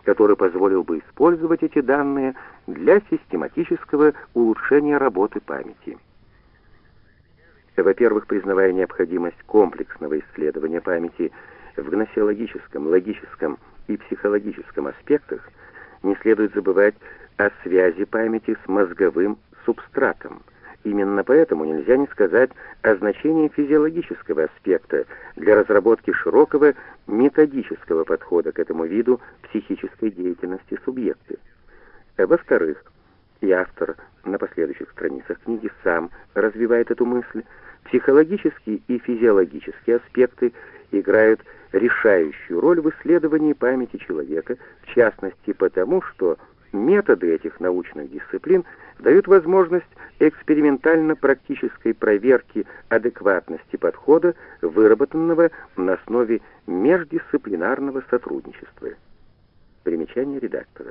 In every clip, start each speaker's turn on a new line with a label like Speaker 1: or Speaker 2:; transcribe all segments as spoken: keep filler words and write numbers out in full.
Speaker 1: который позволил бы использовать эти данные для систематического улучшения работы памяти. Во-первых, признавая необходимость комплексного исследования памяти в гносеологическом, логическом и психологическом аспектах, не следует забывать о связи памяти с мозговым субстратом. Именно поэтому нельзя не сказать о значении физиологического аспекта для разработки широкого методического подхода к этому виду психической деятельности субъекта. Во-вторых, и автор на последующих страницах книги сам развивает эту мысль, психологические и физиологические аспекты играют решающую роль в исследовании памяти человека, в частности потому, что методы этих научных дисциплин дают возможность экспериментально-практической проверки адекватности подхода, выработанного на основе междисциплинарного сотрудничества. Примечание редактора.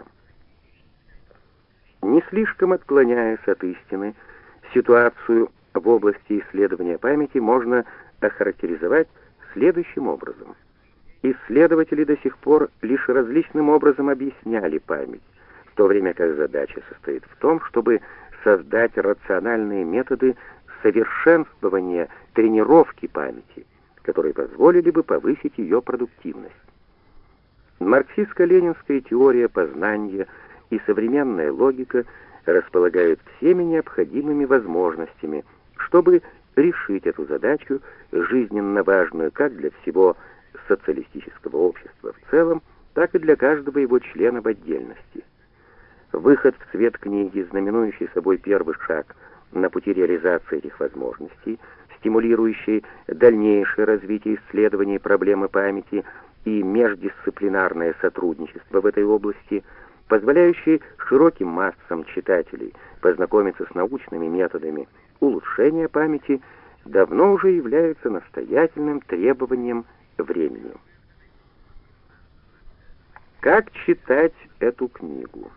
Speaker 1: Не слишком отклоняясь от истины, ситуацию в области исследования памяти можно охарактеризовать следующим образом. Исследователи до сих пор лишь различным образом объясняли память, в то время как задача состоит в том, чтобы создать рациональные методы совершенствования тренировки памяти, которые позволили бы повысить ее продуктивность. Марксистско-ленинская теория познания и современная логика располагают всеми необходимыми возможностями, чтобы решить эту задачу, жизненно важную как для всего социалистического общества в целом, так и для каждого его члена в отдельности. Выход в свет книги, знаменующий собой первый шаг на пути реализации этих возможностей, стимулирующий дальнейшее развитие исследований проблемы памяти и междисциплинарное сотрудничество в этой области, позволяющий широким массам читателей познакомиться с научными методами улучшения памяти, давно уже является настоятельным требованием времени. Как читать эту книгу?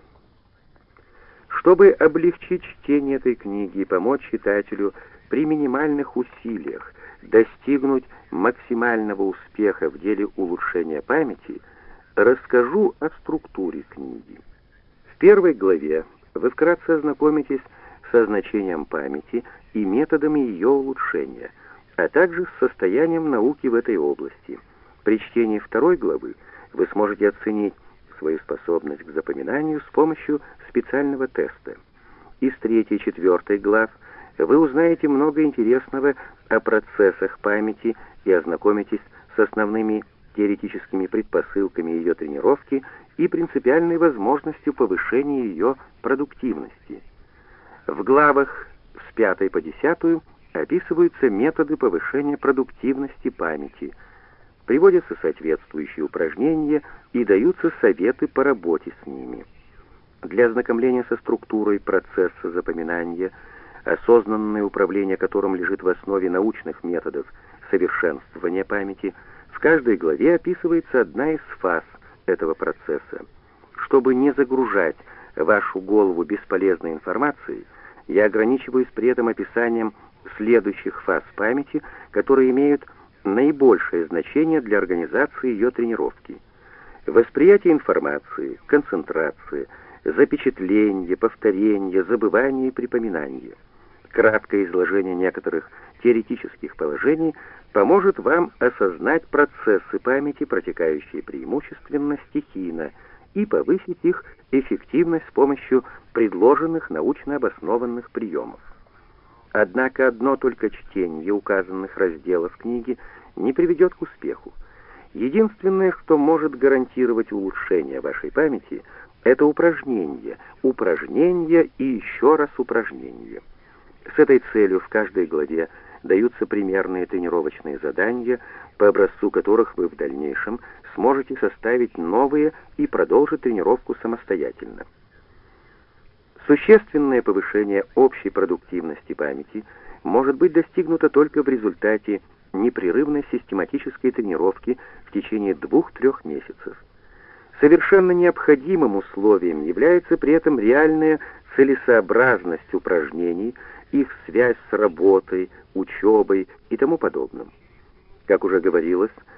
Speaker 1: Чтобы облегчить чтение этой книги и помочь читателю при минимальных усилиях достигнуть максимального успеха в деле улучшения памяти, расскажу о структуре книги. В первой главе вы вкратце ознакомитесь со значением памяти и методами ее улучшения, а также с состоянием науки в этой области. При чтении второй главы вы сможете оценить свою способность к запоминанию с помощью специального теста. Из третьей и четвертой глав вы узнаете много интересного о процессах памяти и ознакомитесь с основными теоретическими предпосылками ее тренировки и принципиальной возможностью повышения ее продуктивности. В главах с пятой по десятую описываются методы повышения продуктивности памяти, приводятся соответствующие упражнения и даются советы по работе с ними. Для ознакомления со структурой процесса запоминания, осознанное управление которым лежит в основе научных методов совершенствования памяти, в каждой главе описывается одна из фаз этого процесса. Чтобы не загружать вашу голову бесполезной информацией, я ограничиваюсь при этом описанием следующих фаз памяти, которые имеют наибольшее значение для организации ее тренировки. Восприятие информации, концентрация, запечатление, повторение, забывание и припоминание. Краткое изложение некоторых теоретических положений поможет вам осознать процессы памяти, протекающие преимущественно стихийно, и повысить их эффективность с помощью предложенных научно обоснованных приемов. Однако одно только чтение указанных разделов книги не приведет к успеху. Единственное, что может гарантировать улучшение вашей памяти, это упражнение, упражнение и еще раз упражнение. С этой целью в каждой главе даются примерные тренировочные задания, по образцу которых вы в дальнейшем сможете составить новые и продолжить тренировку самостоятельно. Существенное повышение общей продуктивности памяти может быть достигнуто только в результате непрерывной систематической тренировки в течение двух-трех месяцев. Совершенно необходимым условием является при этом реальная целесообразность упражнений, их связь с работой, учебой и тому подобным. Как уже говорилось,